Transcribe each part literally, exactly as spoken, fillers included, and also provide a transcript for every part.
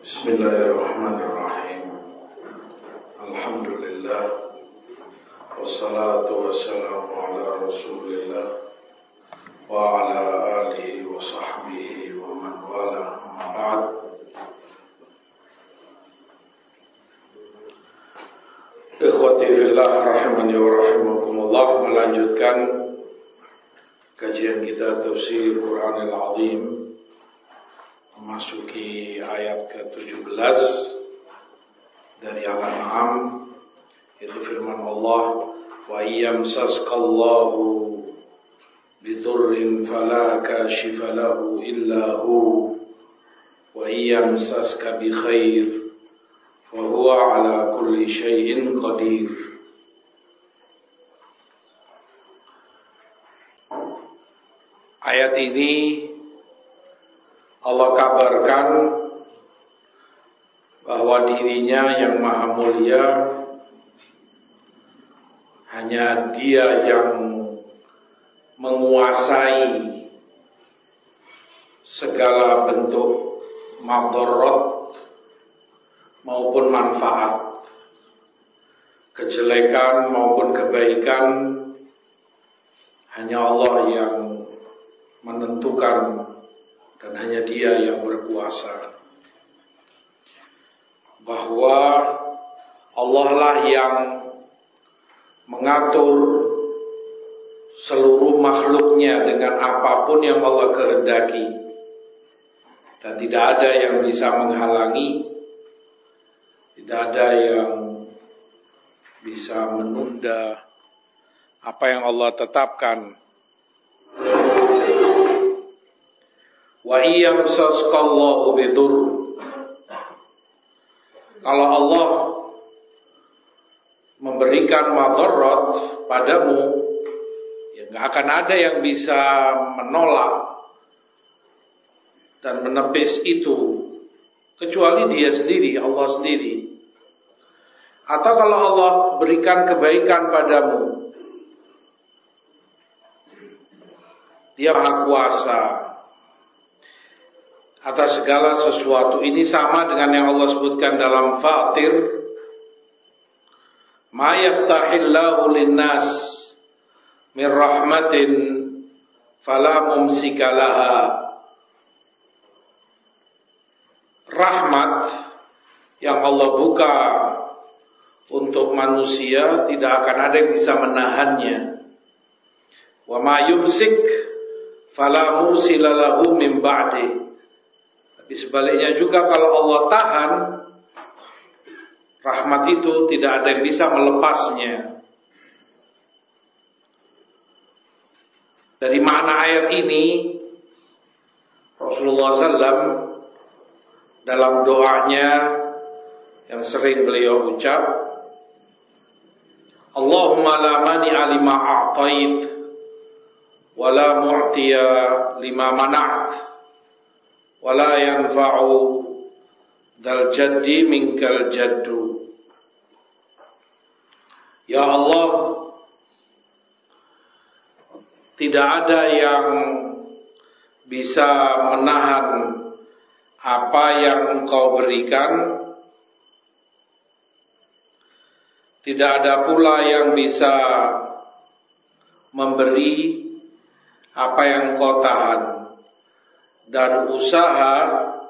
Bismillahirrahmanirrahim. Alhamdulillah. Wassalatu wassalamu ala Rasulillah wa ala alihi wa sahbihi wa man wala, amma ba'd. Ikhwati fillah rahimani wa rahimakumullah, melanjutkan kajian kita tafsir Quranil Azim, memasuki ayat ke tujuh belas dari Al-An'am, yaitu firman Allah, wa iyamsaskallahu bidurrin fala kashifa lahu illa hu wa iyamsaska bi khair fa huwa ala kulli syai'in qadir. Ayat ini Allah kabarkan bahwa dirinya yang maha mulia, hanya Dia yang menguasai segala bentuk madharat maupun manfaat, kejelekan maupun kebaikan. Hanya Allah yang menentukan dan hanya Dia yang berkuasa. Bahwa Allah lah yang mengatur seluruh makhluknya dengan apapun yang Allah kehendaki, dan tidak ada yang bisa menghalangi, tidak ada yang bisa menunda apa yang Allah tetapkan. Wa iyamsaskallahu bidur, kalau Allah memberikan madarat padamu, ya gak akan ada yang bisa menolak dan menepis itu kecuali Dia sendiri, Allah sendiri. Atau kalau Allah berikan kebaikan padamu, Dia maha kuasa atas segala sesuatu. Ini sama dengan yang Allah sebutkan dalam Fatir, ma yaftahillahu linnas min rahmatin fala mumsika laha. Rahmat yang Allah buka untuk manusia, tidak akan ada yang bisa menahannya. Wa ma yumsik fala mursila lahu min ba'di. Tapi sebaliknya juga, kalau Allah tahan rahmat itu, tidak ada yang bisa melepasnya. Dari makna ayat ini, Rasulullah shallallahu alaihi wasallam dalam doanya yang sering beliau ucap, Allahumma la mani'a lima a'tait wa la mu'tiya lima mana'at wa la yanfa'u dzal jaddi minkal jaddu. Ya Allah, tidak ada yang bisa menahan apa yang Engkau berikan, tidak ada pula yang bisa memberi apa yang Engkau tahan. Dan usaha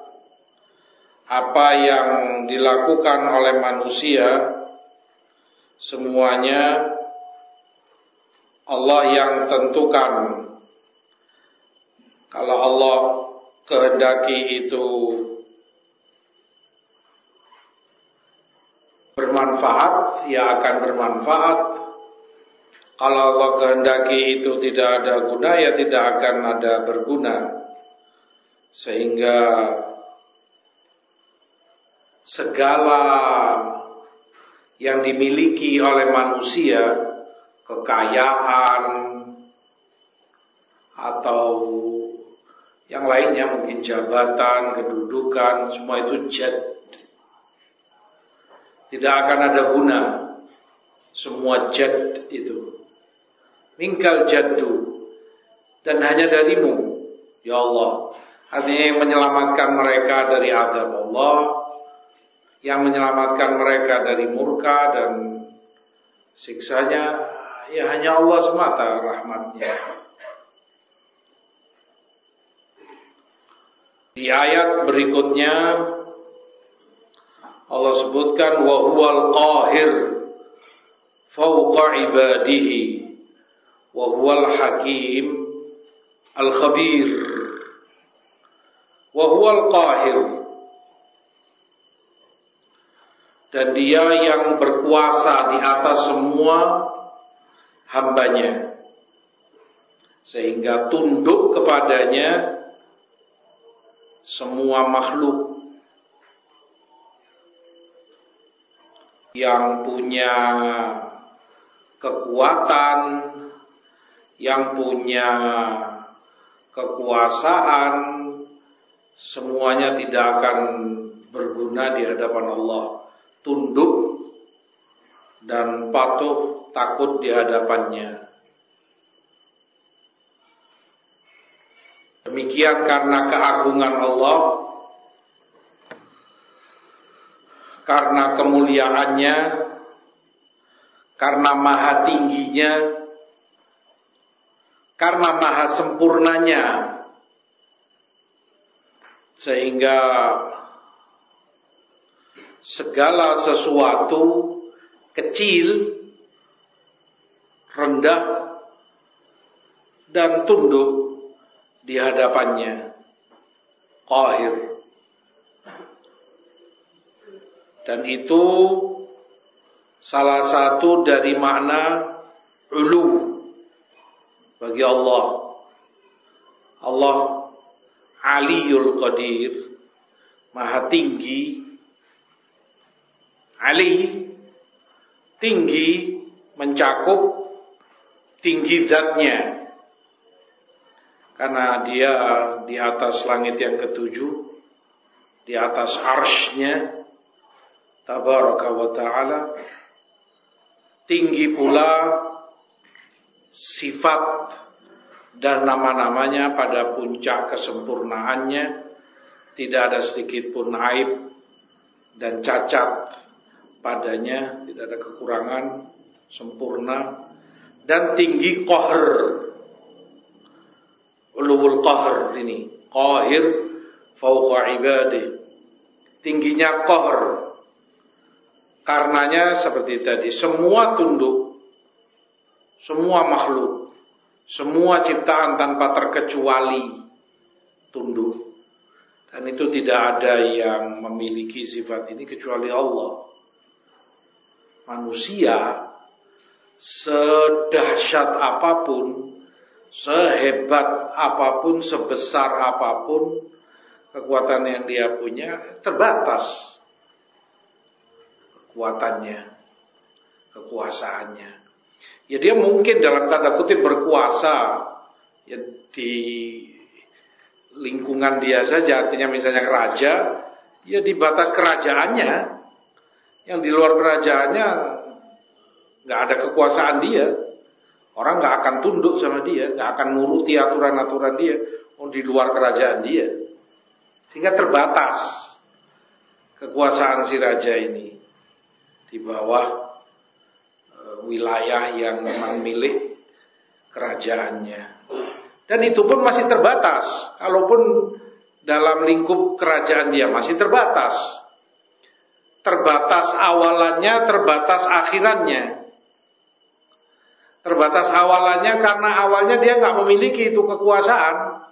apa yang dilakukan oleh manusia, semuanya Allah yang tentukan. Kalau Allah kehendaki itu bermanfaat, ya akan bermanfaat. Kalau Allah kehendaki itu tidak ada guna, ya tidak akan ada berguna. Sehingga segala yang dimiliki oleh manusia, kekayaan atau yang lainnya, mungkin jabatan, kedudukan, semua itu jad, tidak akan ada guna. Semua jad itu minkal jaddu, dan hanya darimu ya Allah. Artinya yang menyelamatkan mereka dari azab Allah yang menyelamatkan mereka dari murka dan siksanya ya hanya Allah semata rahmatnya. Di ayat berikutnya Allah sebutkan wa huwal qahir fawqa ibadihi wa huwal hakim al khabir. Wa huwal qahir, dan dia yang berkuasa di atas semua hambanya sehingga tunduk kepadanya semua makhluk. Yang punya kekuatan, yang punya kekuasaan, semuanya tidak akan berguna di hadapan Allah. Tunduk dan patuh, takut di hadapannya. Demikian karena keagungan Allah, karena kemuliaannya, karena maha tingginya, karena maha sempurnanya, sehingga segala sesuatu kecil, rendah, dan tunduk di hadapannya. Qahir. Dan itu salah satu dari makna ulu bagi Allah. Allah Aliyul Qadir, maha tinggi. Ali, tinggi, mencakup, tinggi zatnya. Karena dia di atas langit yang ketujuh, di atas arsy-Nya, tabaraka wa ta'ala. Tinggi pula sifat dan nama-namanya pada puncak kesempurnaannya. Tidak ada sedikit pun aib dan cacat padanya, tidak ada kekurangan, sempurna. Dan tinggi qahr, ulul qahr ini, qahir fauqa ibadih, tingginya qahr. Karenanya seperti tadi, semua tunduk, semua makhluk, semua ciptaan tanpa terkecuali tunduk. Dan itu tidak ada yang memiliki sifat ini kecuali Allah. Manusia sedahsyat apapun, sehebat apapun, sebesar apapun kekuatan yang dia punya, terbatas kekuatannya, kekuasaannya. Ya dia mungkin dalam tanda kutip berkuasa ya di lingkungan dia saja, artinya misalnya raja, ya di batas kerajaannya. Yang di luar kerajaannya gak ada kekuasaan dia. Orang gak akan tunduk sama dia, gak akan nuruti aturan-aturan dia. Oh, di luar kerajaan dia. Sehingga terbatas kekuasaan si raja ini di bawah e, wilayah yang memang milik kerajaannya. Dan itu pun masih terbatas. Kalaupun dalam lingkup kerajaan dia masih terbatas. Terbatas awalannya, terbatas akhirannya. Terbatas awalannya karena awalnya dia nggak memiliki itu kekuasaan.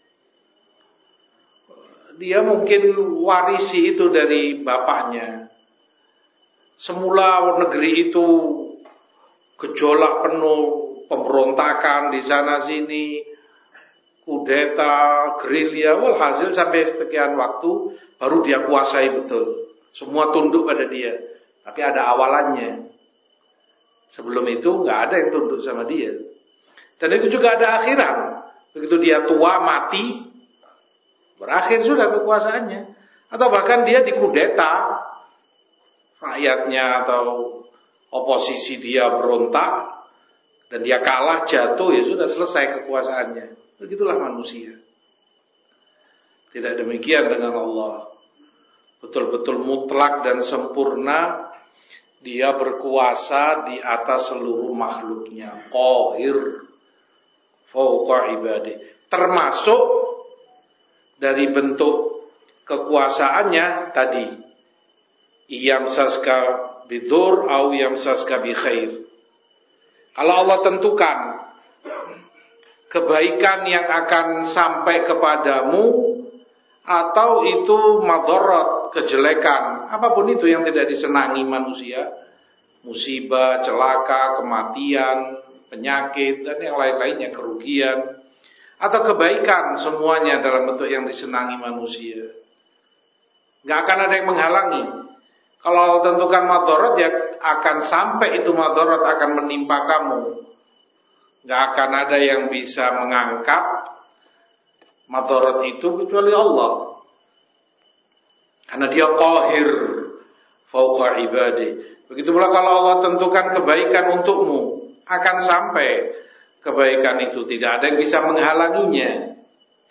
Dia mungkin warisi itu dari bapaknya. Semula negeri itu gejolak penuh, pemberontakan di sana sini, kudeta, gerilya, walhasil sampai sekian waktu baru dia kuasai betul. Semua tunduk pada dia. Tapi ada awalannya. Sebelum itu gak ada yang tunduk sama dia. Dan itu juga ada akhiran. Begitu dia tua, mati, berakhir sudah kekuasaannya. Atau bahkan dia dikudeta, rakyatnya atau oposisi dia berontak, dan dia kalah, jatuh, ya sudah selesai kekuasaannya. Begitulah manusia. Tidak demikian dengan Allah. betul-betul mutlak dan sempurna. Dia berkuasa di atas seluruh makhluknya. Qahir fauqa ibadih. Termasuk dari bentuk kekuasaannya tadi. Iyamsaska bidur au yamsaska bi khair. Kalau Allah tentukan kebaikan yang akan sampai kepadamu atau itu madarat, kejelekan, apapun itu yang tidak disenangi manusia, musibah, celaka, kematian, penyakit dan yang lain-lainnya, kerugian, atau kebaikan, semuanya dalam bentuk yang disenangi manusia, gak akan ada yang menghalangi. Kalau Allah tentukan madarat, ya akan sampai itu madarat akan menimpa kamu. Gak akan ada yang bisa mengangkat madarat itu kecuali Allah. Karena dia qahir fauqa ibadih. Begitu pula kalau Allah tentukan kebaikan untukmu, akan sampai kebaikan itu, tidak ada yang bisa menghalanginya.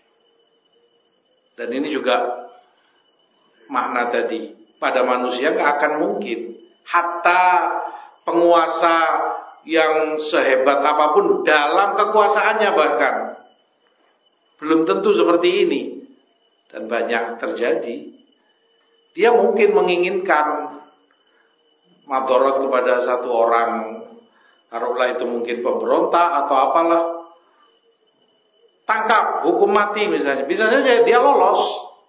Dan ini juga makna tadi, pada manusia gak akan mungkin. Hatta penguasa yang sehebat apapun dalam kekuasaannya bahkan belum tentu seperti ini. Dan banyak terjadi. Dia mungkin menginginkan madarat kepada satu orang, taruhlah itu mungkin pemberontak atau apalah, tangkap, hukum mati misalnya. Bisa saja dia lolos,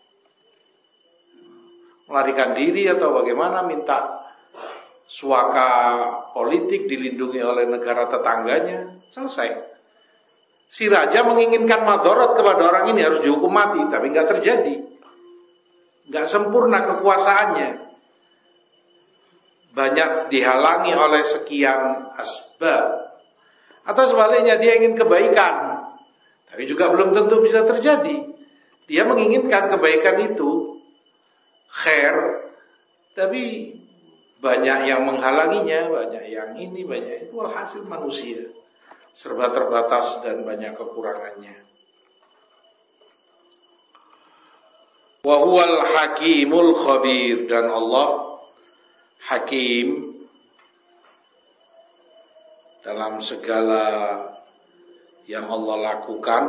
melarikan diri atau bagaimana, minta suaka politik, dilindungi oleh negara tetangganya, selesai. Si raja menginginkan madarat kepada orang ini, harus dihukum mati, tapi nggak terjadi, nggak sempurna kekuasaannya, banyak dihalangi oleh sekian asbab. Atau sebaliknya, dia ingin kebaikan, tapi juga belum tentu bisa terjadi. Dia menginginkan kebaikan itu khair, tapi banyak yang menghalanginya, banyak yang ini, banyak itu. Alhasil manusia serba terbatas dan banyak kekurangannya. Wa huwal hakimul khabir, dan Allah hakim dalam segala yang Allah lakukan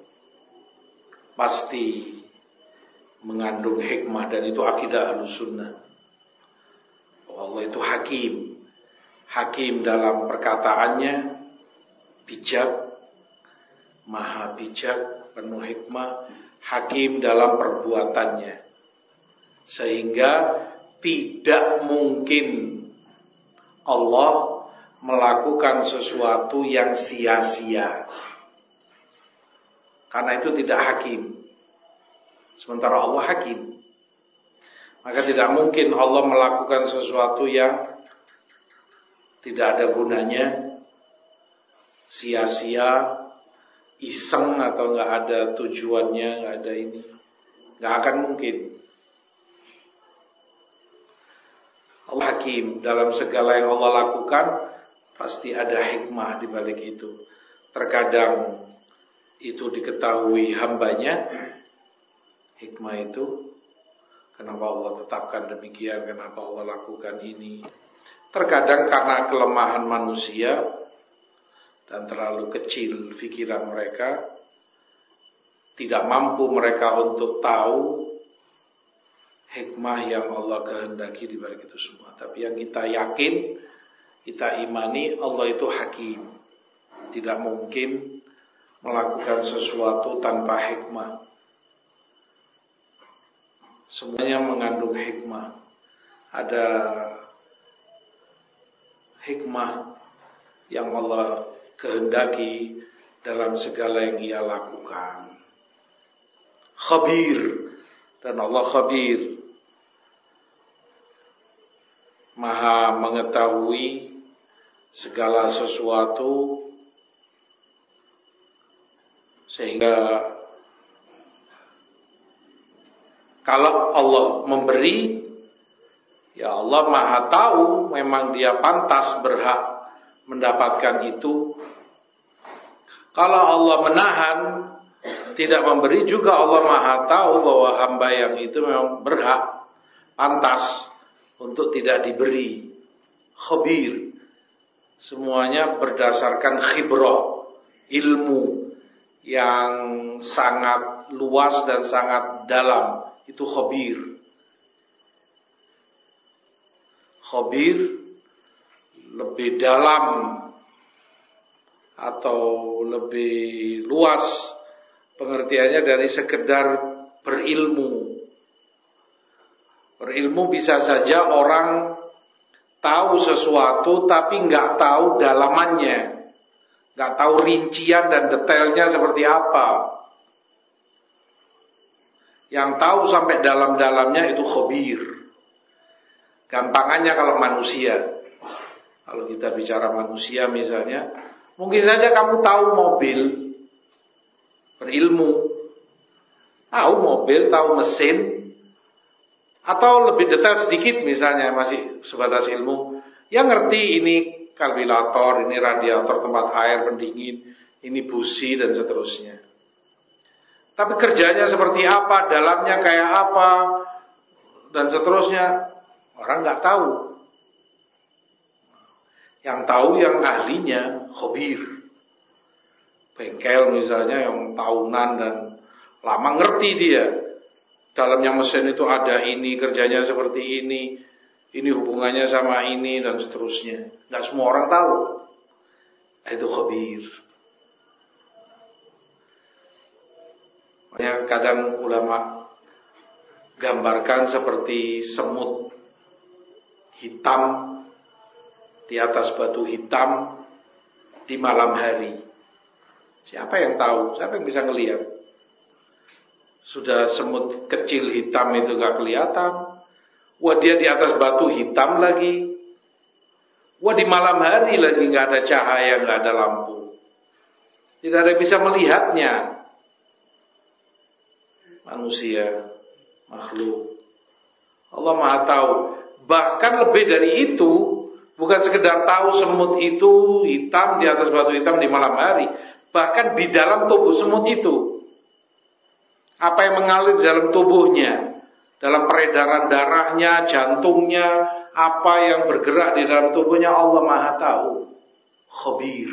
pasti mengandung hikmah, dan itu akidah Ahlussunnah. Allah itu hakim, hakim dalam perkataannya, bijak, maha bijak, penuh hikmah, hakim dalam perbuatannya. Sehingga tidak mungkin Allah melakukan sesuatu yang sia-sia, karena itu tidak hakim. Sementara Allah hakim, maka tidak mungkin Allah melakukan sesuatu yang tidak ada gunanya, sia-sia, iseng atau nggak ada tujuannya, nggak ada ini, nggak akan mungkin. Allah hakim dalam segala yang Allah lakukan, pasti ada hikmah di balik itu. Terkadang itu diketahui hambanya, hikmah itu. Kenapa Allah tetapkan demikian, kenapa Allah lakukan ini. Terkadang karena kelemahan manusia dan terlalu kecil pikiran mereka, tidak mampu mereka untuk tahu hikmah yang Allah kehendaki di balik itu semua. Tapi yang kita yakin, kita imani, Allah itu hakim. Tidak mungkin melakukan sesuatu tanpa hikmah. Semuanya mengandung hikmah. Ada hikmah yang Allah kehendaki dalam segala yang Ia lakukan. Khabir, dan Allah khabir, maha mengetahui segala sesuatu, sehingga kalau Allah memberi, ya Allah maha tahu, memang Dia pantas berhak mendapatkan itu. Kalau Allah menahan, tidak memberi, juga Allah maha tahu bahwa hamba yang itu memang berhak pantas untuk tidak diberi. Khabir, semuanya berdasarkan khibrah, ilmu yang sangat luas dan sangat dalam, itu khabir. Khabir lebih dalam atau lebih luas pengertiannya dari sekedar berilmu. Berilmu bisa saja orang tahu sesuatu tapi nggak tahu dalamannya, nggak tahu rincian dan detailnya seperti apa. Yang tahu sampai dalam-dalamnya itu khabir. Gampangannya kalau manusia, kalau kita bicara manusia misalnya, mungkin saja kamu tahu mobil, berilmu, tahu mobil, tahu mesin, atau lebih detail sedikit misalnya masih sebatas ilmu, yang ngerti ini karburator, ini radiator tempat air pendingin, ini busi dan seterusnya. Tapi kerjanya seperti apa, dalamnya kayak apa dan seterusnya, orang nggak tahu. Yang tahu yang ahlinya khabir. Bengkel misalnya yang tahunan dan lama ngerti dia. Dalamnya mesin itu ada ini, kerjanya seperti ini, ini hubungannya sama ini dan seterusnya. Nggak semua orang tahu. Itu khabir. Makanya kadang ulama gambarkan seperti semut hitam di atas batu hitam di malam hari. Siapa yang tahu? Siapa yang bisa ngelihat? Sudah semut kecil hitam itu gak kelihatan. Wah, dia di atas batu hitam lagi. Wah, di malam hari lagi gak ada cahaya, gak ada lampu. Tidak ada yang bisa melihatnya. Manusia, makhluk. Allah Maha tahu. Bahkan lebih dari itu, bukan sekedar tahu semut itu hitam di atas batu hitam di malam hari, bahkan di dalam tubuh semut itu, apa yang mengalir di dalam tubuhnya, dalam peredaran darahnya, jantungnya, apa yang bergerak di dalam tubuhnya, Allah Maha tahu. Khabir.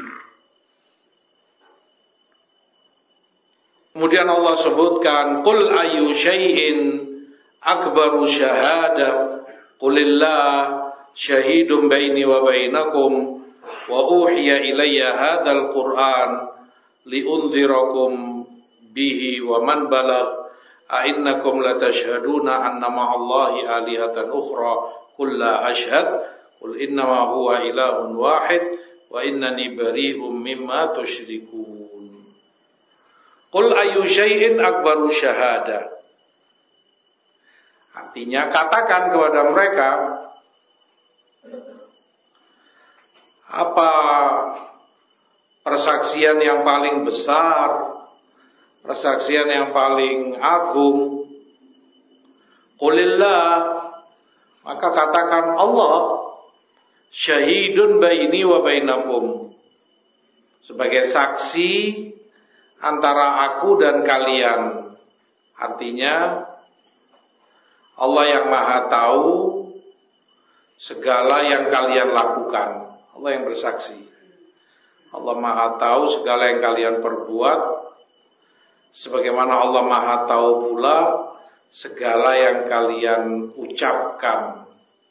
Kemudian Allah sebutkan, qul ayyu syai'in akbaru syahadah, qulillah syahidun baini wa bainakum wa uhiya ilayya hadzal qur'an liunzirakum bihi wa man balagh a innakum latashhaduna anna ma'allahi alihatan ukhra qul la ashhad qul innama huwa ilahun wahid wa innani bari'um mimma tusyrikun. Qul ayyu syai'in akbaru syahadah. Artinya katakan kepada mereka, apa persaksian yang paling besar, persaksian yang paling agung? Qulillah, maka katakan Allah syahidun baini wa bainakum, sebagai saksi antara aku dan kalian. Artinya Allah yang Maha tahu segala yang kalian lakukan. Allah yang bersaksi. Allah Maha tahu segala yang kalian perbuat, sebagaimana Allah Maha tahu pula segala yang kalian ucapkan.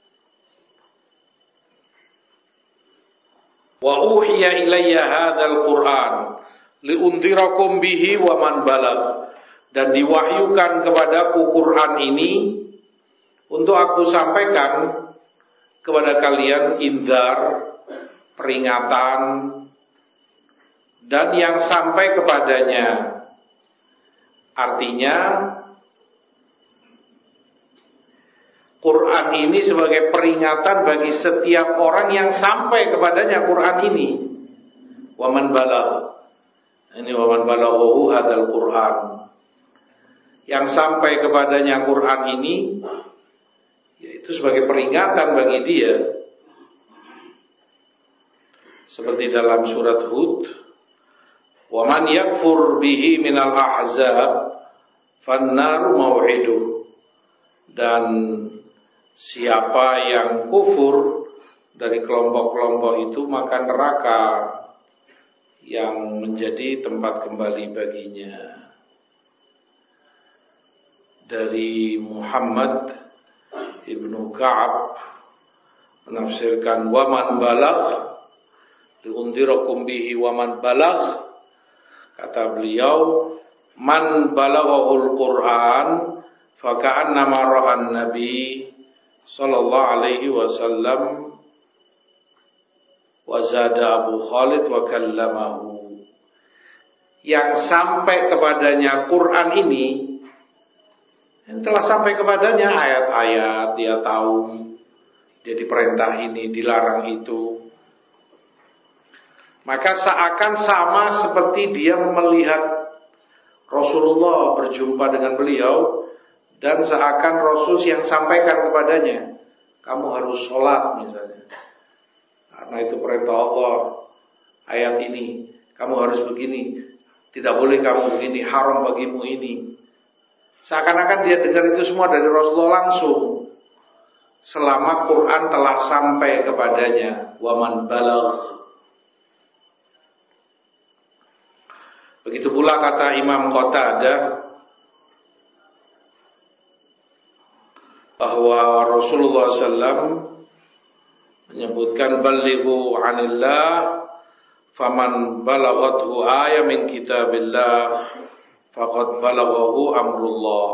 Wa uhiya ilayya hadzal Qur'an liundhirakum bihi wa man balagh, dan diwahyukan kepadaku Quran ini untuk aku sampaikan kepada kalian indzar, peringatan, dan yang sampai kepadanya. Artinya Quran ini sebagai peringatan bagi setiap orang yang sampai kepadanya Quran ini. Wa man balagh, ini wa man balaghahu hadzal Quran, yang sampai kepadanya Quran ini, yaitu sebagai peringatan bagi dia. Seperti dalam surat Hud, wa man yakfur bihi minal ahzab fannaru maw'iduh, dan siapa yang kufur dari kelompok-kelompok itu, maka neraka yang menjadi tempat kembali baginya. Dari Muhammad Ibnu Ka'ab menafsirkan waman balagh liundhirakum bihi waman balagh, kata beliau, man balaghul Qur'an faka'annama ra'an nabi sallallahu alaihi wasallam wa zada Abu Khalid wa kallamahu. Yang sampai kepadanya Quran ini, yang telah sampai kepadanya ayat-ayat, dia tahu, dia diperintah ini, dilarang itu, maka seakan sama seperti dia melihat Rasulullah berjumpa dengan beliau, dan seakan Rasul yang sampaikan kepadanya, kamu harus sholat misalnya, karena itu perintah Allah, ayat ini, kamu harus begini, tidak boleh kamu begini, haram bagimu ini. Seakan-akan dia dengar itu semua dari Rasulullah langsung, selama Quran telah sampai kepadanya. Waman balagh. Begitu pula kata Imam Qatadah bahwa Rasulullah sallallahu alaihi wasallam menyebutkan balighu anillah faman balaghathu ayat min kitabillah faqad balaghahu amrullah.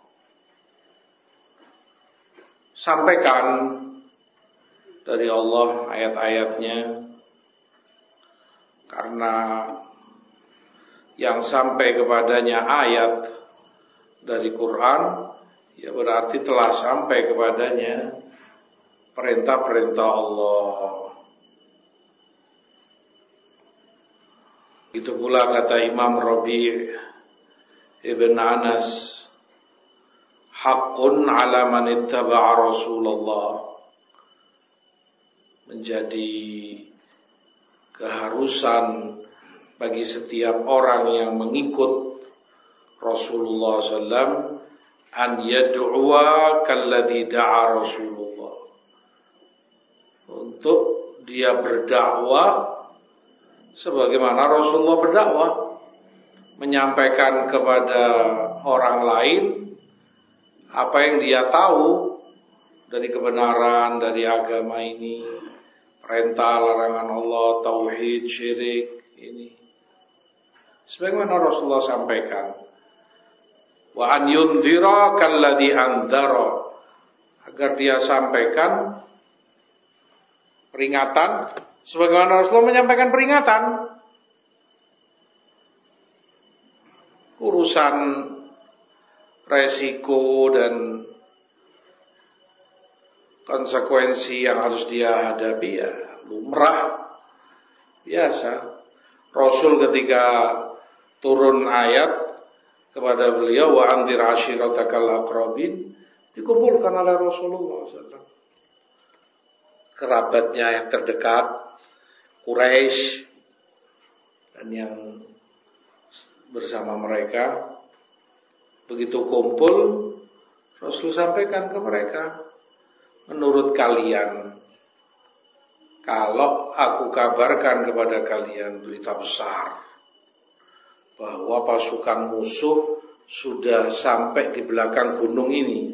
Sampaikan dari Allah ayat-ayatnya, karena yang sampai kepadanya ayat dari Quran, ya berarti telah sampai kepadanya perintah-perintah Allah. Itu pula kata Imam Rabi' Ibn Anas, haqqun ala man ittaba'a Rasulullah, menjadi keharusan bagi setiap orang yang mengikut Rasulullah sallallahu alaihi wasallam an yad'uwa kalladhi da'a Rasulullah, untuk dia berdakwah sebagaimana Rasulullah berdakwah, menyampaikan kepada orang lain apa yang dia tahu dari kebenaran, dari agama ini, perintah, larangan Allah, tauhid, syirik ini, sebagaimana Rasulullah sampaikan. Wa an yundhira kalladhi andhara, agar dia sampaikan peringatan sebagaimana Rasulullah menyampaikan peringatan. Urusan resiko dan konsekuensi yang harus dia hadapi ya lumrah, biasa. Rasul ketika turun ayat kepada beliau wa anzir ashiratakal aqrabin, dikumpulkan oleh Rasulullah sallallahu alaihi wasallam kerabatnya yang terdekat, Quraisy dan yang bersama mereka. Begitu kumpul, Rasul sampaikan ke mereka, menurut kalian, kalau aku kabarkan kepada kalian berita besar bahwa pasukan musuh sudah sampai di belakang gunung ini,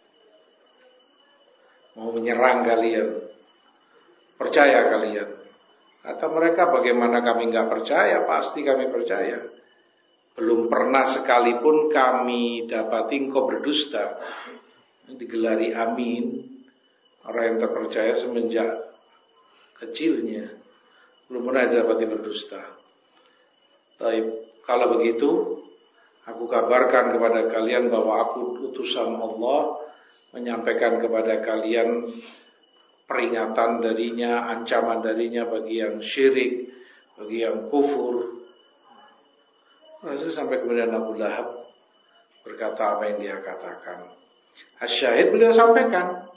mau menyerang kalian, percaya kalian? Kata mereka, bagaimana kami enggak percaya? Pasti kami percaya. Belum pernah sekalipun kami dapati engkau berdusta. Digelari amin, orang yang terpercaya semenjak kecilnya, belum pernah didapati berdusta. Tapi kalau begitu, aku kabarkan kepada kalian bahwa aku utusan Allah, menyampaikan kepada kalian peringatan darinya, ancaman darinya bagi yang syirik, bagi yang kufur. Lalu sampai kemudian Abu Lahab berkata apa yang dia katakan. Asyahid, beliau sampaikan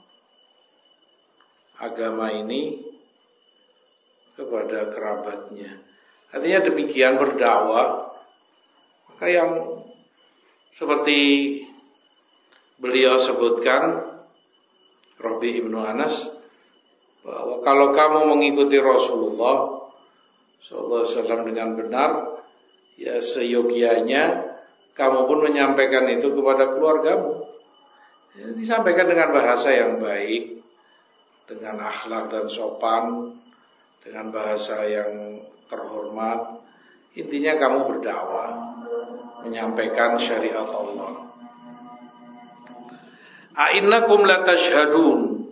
agama ini kepada kerabatnya. Artinya demikian berdakwah. Maka yang seperti beliau sebutkan, Rabi ibnu Anas, bahwa kalau kamu mengikuti Rasulullah sallallahu alaihi wasallam dengan benar, ya seyogianya kamu pun menyampaikan itu kepada keluargamu. Ya, disampaikan dengan bahasa yang baik, dengan akhlak dan sopan, dengan bahasa yang terhormat. Intinya kamu berdakwah, menyampaikan syariat Allah. A'innakum latashhadun,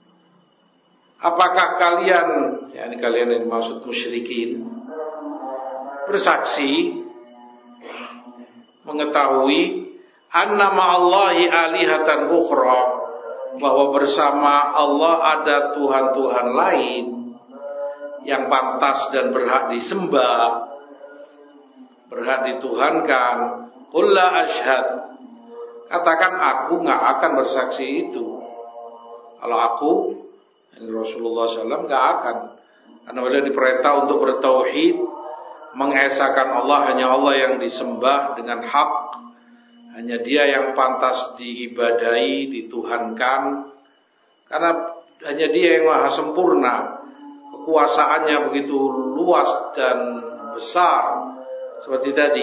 apakah kalian, yakni kalian yang dimaksud musyrikin, bersaksi mengetahui anna ma'allahi alihatan ukhra, bahwa bersama Allah ada Tuhan-Tuhan lain yang pantas dan berhak disembah, berhak dituhankan. Qul la ashhad, katakan aku gak akan bersaksi itu. Kalau aku, ini Rasulullah sallallahu alaihi wasallam, gak akan. Karena beliau diperintah untuk bertauhid, mengesahkan Allah, hanya Allah yang disembah dengan hak, hanya Dia yang pantas diibadahi, dituhankan. Karena hanya Dia yang maha sempurna, kekuasaannya begitu luas dan besar. Seperti tadi,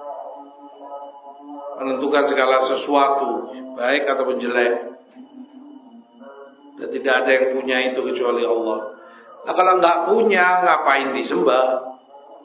menentukan segala sesuatu, baik ataupun jelek, dan tidak ada yang punya itu kecuali Allah. Nah kalau nggak punya, ngapain disembah?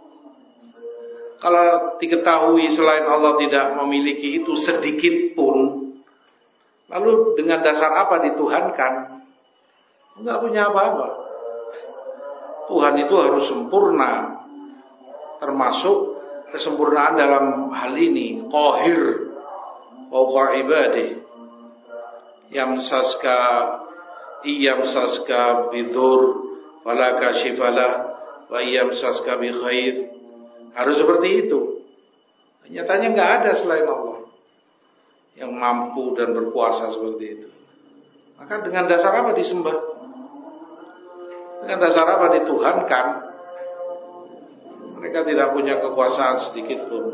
Kalau diketahui selain Allah tidak memiliki itu sedikit pun, lalu dengan dasar apa dituhankan? Nggak punya apa-apa. Tuhan itu harus sempurna, termasuk kesempurnaan dalam hal ini, qahir fawqa ibadih, yamsaska iyamsaska bidur fala kashifalah wa iyamsaska bi khair. Harus seperti itu. Nyatanya enggak ada selain Allah yang mampu dan berkuasa seperti itu. Maka dengan dasar apa disembah? Dengan dasar apa dituhankan? Mereka tidak punya kekuasaan sedikit pun.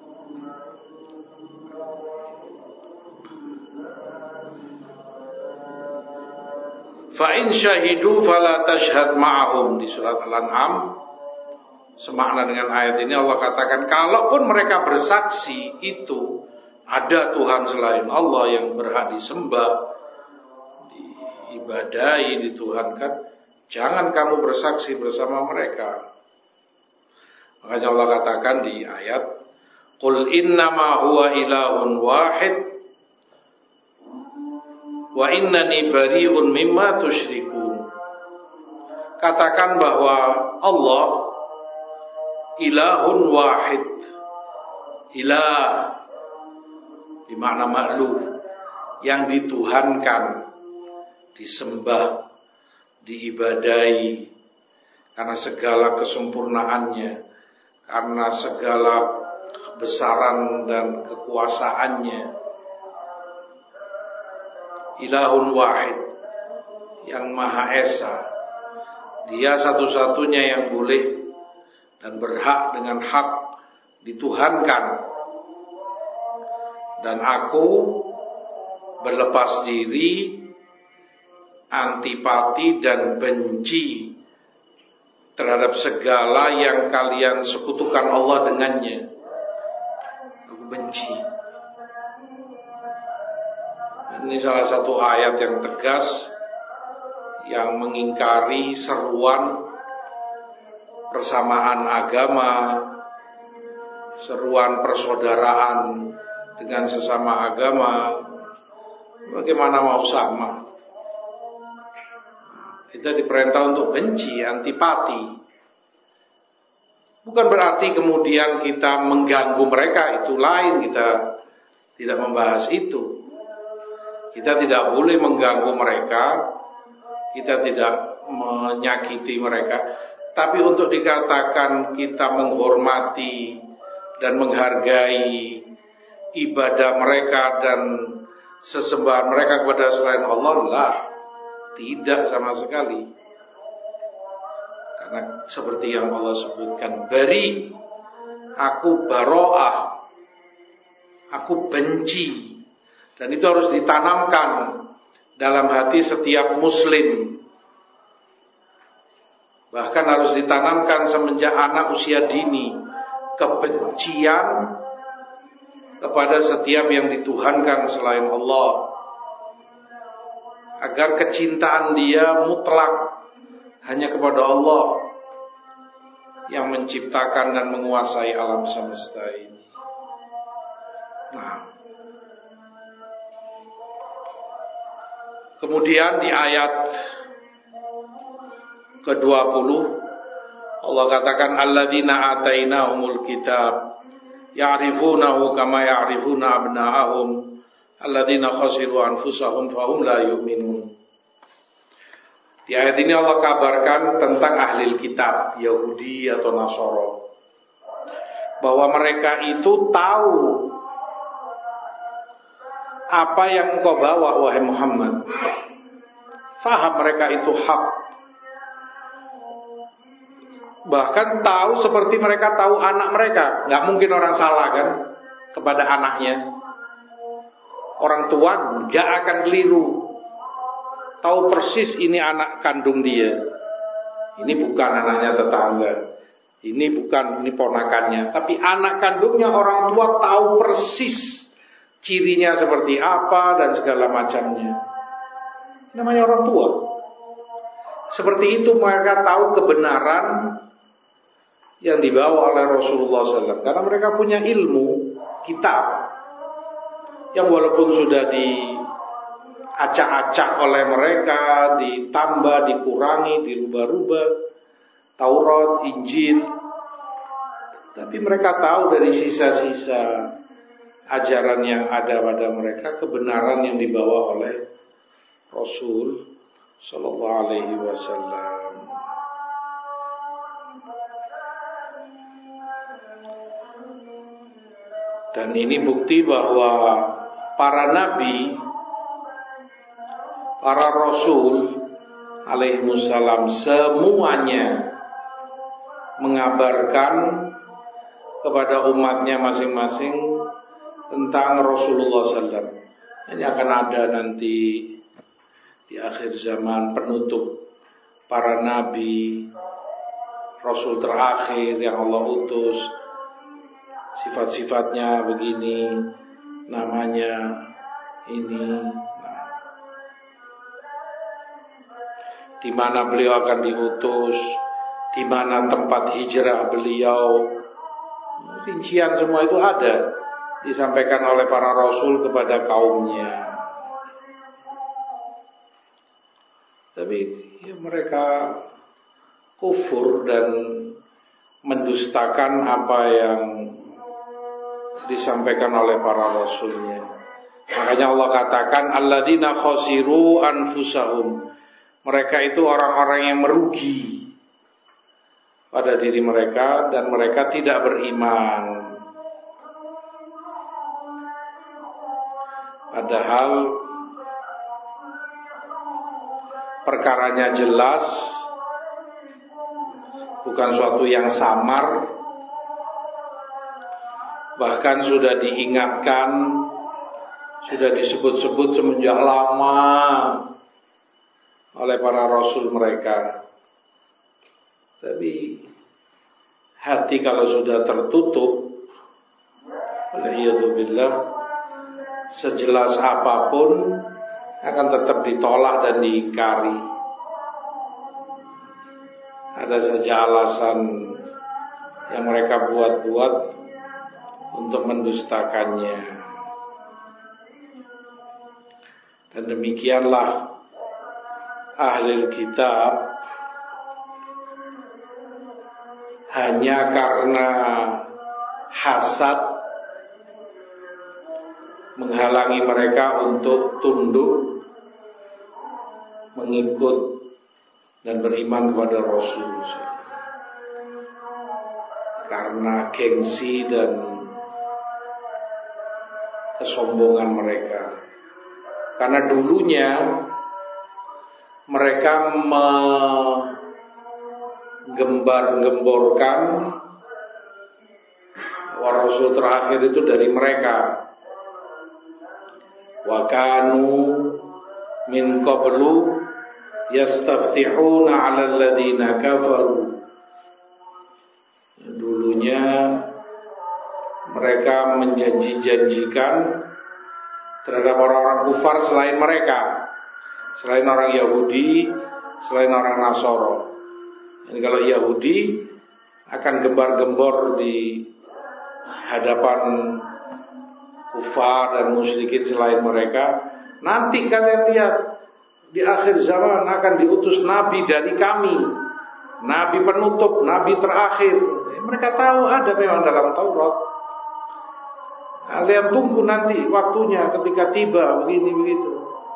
Fa in syahidu fala tashhad ma'ahum, di surat Al-An'am. Semakna dengan ayat ini Allah katakan, kalaupun mereka bersaksi itu ada Tuhan selain Allah yang berhak disembah, diibadahi, dituhankan, jangan kamu bersaksi bersama mereka. Makanya Allah katakan di ayat, qul innama huwa ilahun wahid wa innani bari'un mimma tusyrikun. Katakan bahwa Allah ilahun wahid. Ilah bermakna makhluk, yang dituhankan, disembah, diibadahi karena segala kesempurnaannya, karena segala kebesaran dan kekuasaannya. Ilahun wahid, yang Maha Esa. Dia satu-satunya yang boleh dan berhak dengan hak dituhankan. Dan aku berlepas diri, antipati dan benci terhadap segala yang kalian sekutukan Allah dengannya. Aku benci. Ini salah satu ayat yang tegas, yang mengingkari seruan persamaan agama, seruan persaudaraan dengan sesama agama. Bagaimana mau sama? Kita diperintah untuk benci, antipati. Bukan berarti kemudian kita mengganggu mereka, itu lain, kita tidak membahas itu. Kita tidak boleh mengganggu mereka, kita tidak menyakiti mereka. Tapi untuk dikatakan kita menghormati dan menghargai ibadah mereka dan sesembahan mereka kepada selain Allah, lah, tidak sama sekali. Karena seperti yang Allah sebutkan, bari, aku baro'ah, aku benci. Dan itu harus ditanamkan dalam hati setiap muslim. Bahkan harus ditanamkan semenjak anak usia dini kebencian kepada setiap yang dituhankan selain Allah, agar kecintaan dia mutlak hanya kepada Allah yang menciptakan dan menguasai alam semesta ini. Nah, kemudian di ayat ke dua puluh Allah katakan alladzina atainahumul kitab ya'rifunahu kama ya'rifuna abna'ahum alladzina khasiru anfusahum fahum la yu'minun. Di ayat ini Allah kabarkan tentang ahli kitab Yahudi atau Nasara, bahwa mereka itu tahu apa yang engkau bawa wahai Muhammad. Faham mereka itu hak. Bahkan tahu seperti mereka tahu anak mereka. Gak mungkin orang salah kan kepada anaknya. Orang tua gak akan keliru, tahu persis ini anak kandung dia. Ini bukan anaknya tetangga, ini bukan, ini ponakannya. Tapi anak kandungnya orang tua tahu persis cirinya seperti apa dan segala macamnya. Namanya orang tua. Seperti itu mereka tahu kebenaran yang dibawa oleh Rasulullah shallallahu alaihi wasallam, karena mereka punya ilmu kitab yang walaupun sudah diacak-acak oleh mereka, ditambah, dikurangi, dirubah-rubah, Taurat, Injil, tapi mereka tahu dari sisa-sisa ajaran yang ada pada mereka, kebenaran yang dibawa oleh Rasul sallallahu alaihi wasallam. Dan ini bukti bahwa para nabi, para rasul alaihimussalam semuanya mengabarkan kepada umatnya masing-masing tentang Rasulullah sallallahu alaihi wasallam. Ini akan ada nanti di akhir zaman penutup para nabi, rasul terakhir yang Allah utus. Sifat-sifatnya begini, namanya ini, nah, di mana beliau akan diutus, di mana tempat hijrah beliau, rincian semua itu ada disampaikan oleh para rasul kepada kaumnya. Tapi ya, mereka kufur dan mendustakan apa yang disampaikan oleh para rasulnya. Makanya Allah katakan alladzina khasiru anfusahum. Mereka itu orang-orang yang merugi pada diri mereka dan mereka tidak beriman. Padahal perkaranya jelas, bukan suatu yang samar. Bahkan sudah diingatkan, sudah disebut-sebut semenjak lama oleh para rasul mereka. Tapi hati kalau sudah tertutup, waliyadzubillah, sejelas apapun akan tetap ditolak dan diingkari. Ada saja alasan yang mereka buat-buat untuk mendustakannya. Dan demikianlah ahli kitab hanya karena hasad menghalangi mereka untuk tunduk, mengikut dan beriman kepada Rasul. Karena gengsi dan kesombongan mereka. Karena dulunya mereka menggembar-gemborkan bahwa Rasul terakhir itu dari mereka. Wa kanu min qablu yastaftihuna 'alal ladzina kafaru. Dulunya mereka menjanji-janjikan terhadap orang-orang kufar selain mereka, selain orang Yahudi, selain orang Nasoro. Jadi kalau Yahudi akan gembar-gembor di hadapan kufar dan musyrikin selain mereka, nanti kalian lihat di akhir zaman akan diutus nabi dari kami, nabi penutup, nabi terakhir. Mereka tahu ada memang dalam Taurat. Kalian tunggu nanti waktunya ketika tiba begini begitu.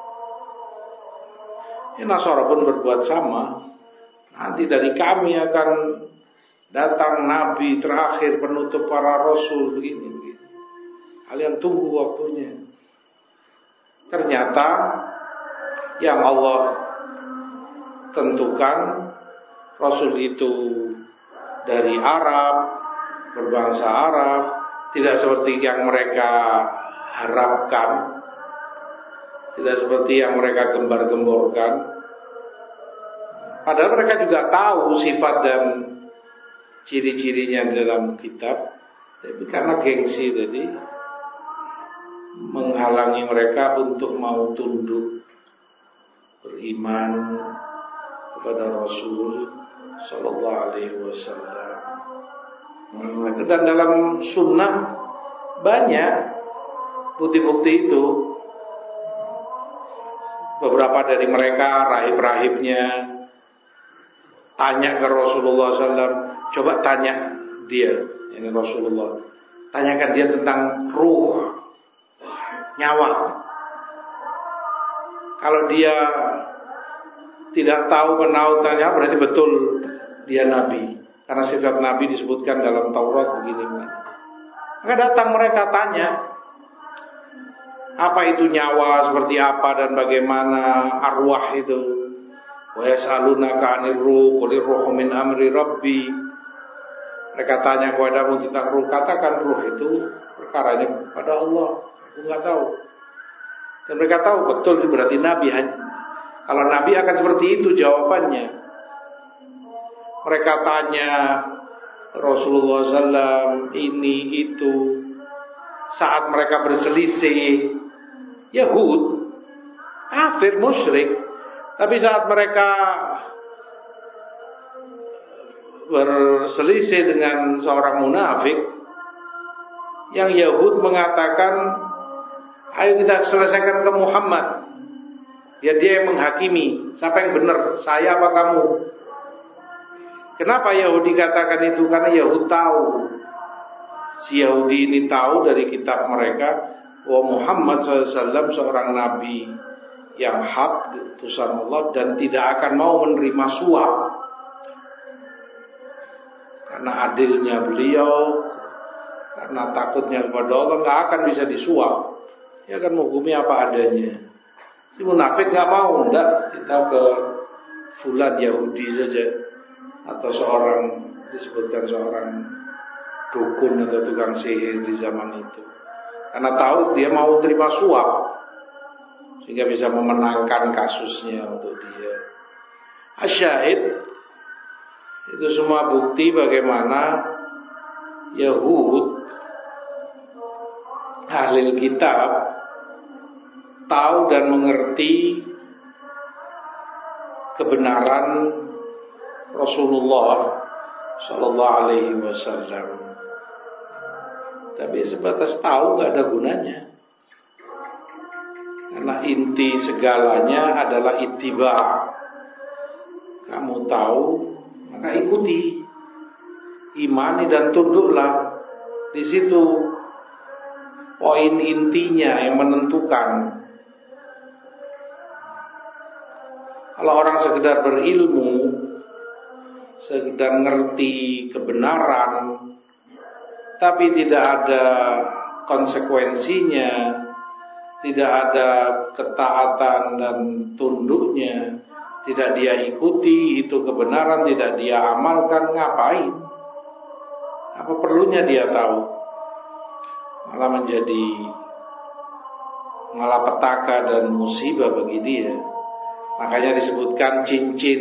Ya, Nasara pun berbuat sama. Nanti dari kami akan datang nabi terakhir penutup para rasul begini begitu. Kalian tunggu waktunya. Ternyata yang Allah tentukan rasul itu dari Arab, berbangsa Arab, tidak seperti yang mereka harapkan, tidak seperti yang mereka gembar-gemborkan. Padahal mereka juga tahu sifat dan ciri-cirinya dalam kitab, tapi karena gengsi tadi menghalangi mereka untuk mau tunduk beriman kepada Rasul Sallallahu Alaihi Wasallam. Dan dalam sunnah banyak bukti-bukti itu. Beberapa dari mereka rahib-rahibnya tanya ke Rasulullah Sallallahu Alaihi Wasallam, coba tanya dia, ini Rasulullah, tanyakan dia tentang ruh, nyawa. Kalau dia tidak tahu menautannya, berarti betul dia nabi, karena sifat nabi disebutkan dalam Taurat begini. Maka datang mereka tanya, apa itu nyawa, seperti apa dan bagaimana arwah itu. Wa yas'alunaka 'anir ruh, qulir ruhu min amri rabbi. Mereka tanya kepadamu tentang ruh, katakan ruh itu perkaranya kepada Allah. Aku enggak tahu. Dan mereka tahu betul itu berarti nabi. Kalau nabi akan seperti itu jawabannya. Mereka tanya Rasulullah sallallahu alaihi wasallam ini itu saat mereka berselisih, Yahud, kafir, musyrik. Tapi saat mereka berselisih dengan seorang munafik, yang Yahud mengatakan, ayo kita selesaikan ke Muhammad. Ya dia yang menghakimi, siapa yang benar, saya apa kamu? Kenapa Yahudi katakan itu? Karena Yahud tahu, si Yahudi ini tahu dari kitab mereka bahwa Muhammad shallallahu alaihi wasallam seorang nabi yang hak, utusan Allah, dan tidak akan mau menerima suap. Karena adilnya beliau, karena takutnya kepada Allah, nggak akan bisa disuap. Dia akan menghukumi apa adanya. Si munafik nggak mau, enggak, kita ke fulan Yahudi saja, atau seorang, disebutkan seorang dukun atau tukang sihir di zaman itu. Karena tahu dia mau terima suap, sehingga bisa memenangkan kasusnya untuk dia. Asyahid, itu semua bukti bagaimana Yahud, ahli kitab, tahu dan mengerti kebenaran Rasulullah Sallallahu Alaihi Wasallam. Tapi sebatas tahu gak ada gunanya. Karena inti segalanya adalah ittiba. Kamu tahu, maka ikuti, imani dan tunduklah. Di situ poin intinya yang menentukan. Kalau orang sekedar berilmu, sekedar ngerti kebenaran, tapi tidak ada konsekuensinya, tidak ada ketaatan dan tunduknya, tidak dia ikuti itu kebenaran, tidak dia amalkan, ngapain? Apa perlunya dia tahu? Malah menjadi malapetaka dan musibah bagi dia. Makanya disebutkan cincin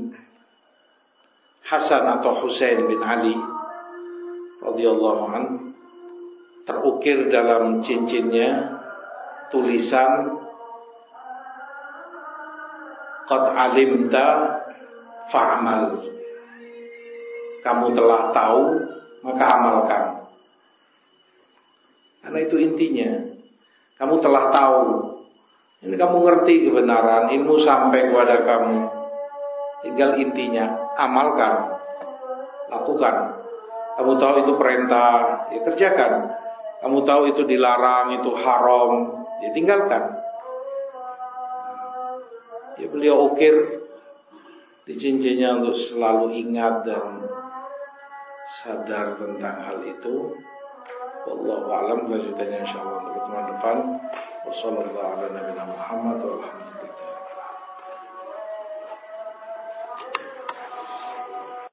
Hasan atau Husain bin Ali radhiyallahu anhu terukir dalam cincinnya tulisan qad alimta fa'amal. Kamu telah tahu, maka amalkan. Karena itu intinya. Kamu telah tahu. Ini kamu ngerti kebenaran, ilmu sampai kepada kamu. Tinggal intinya, amalkan. Lakukan. Kamu tahu itu perintah, ya kerjakan. Kamu tahu itu dilarang, itu haram, ya tinggalkan. Ya beliau ukir di cincinnya untuk selalu ingat dan sadar tentang hal itu. Wallahu a'lam. Lanjutannya insyaallah untuk pertemuan depan. Wassallallahu ala nabiyina Muhammad wa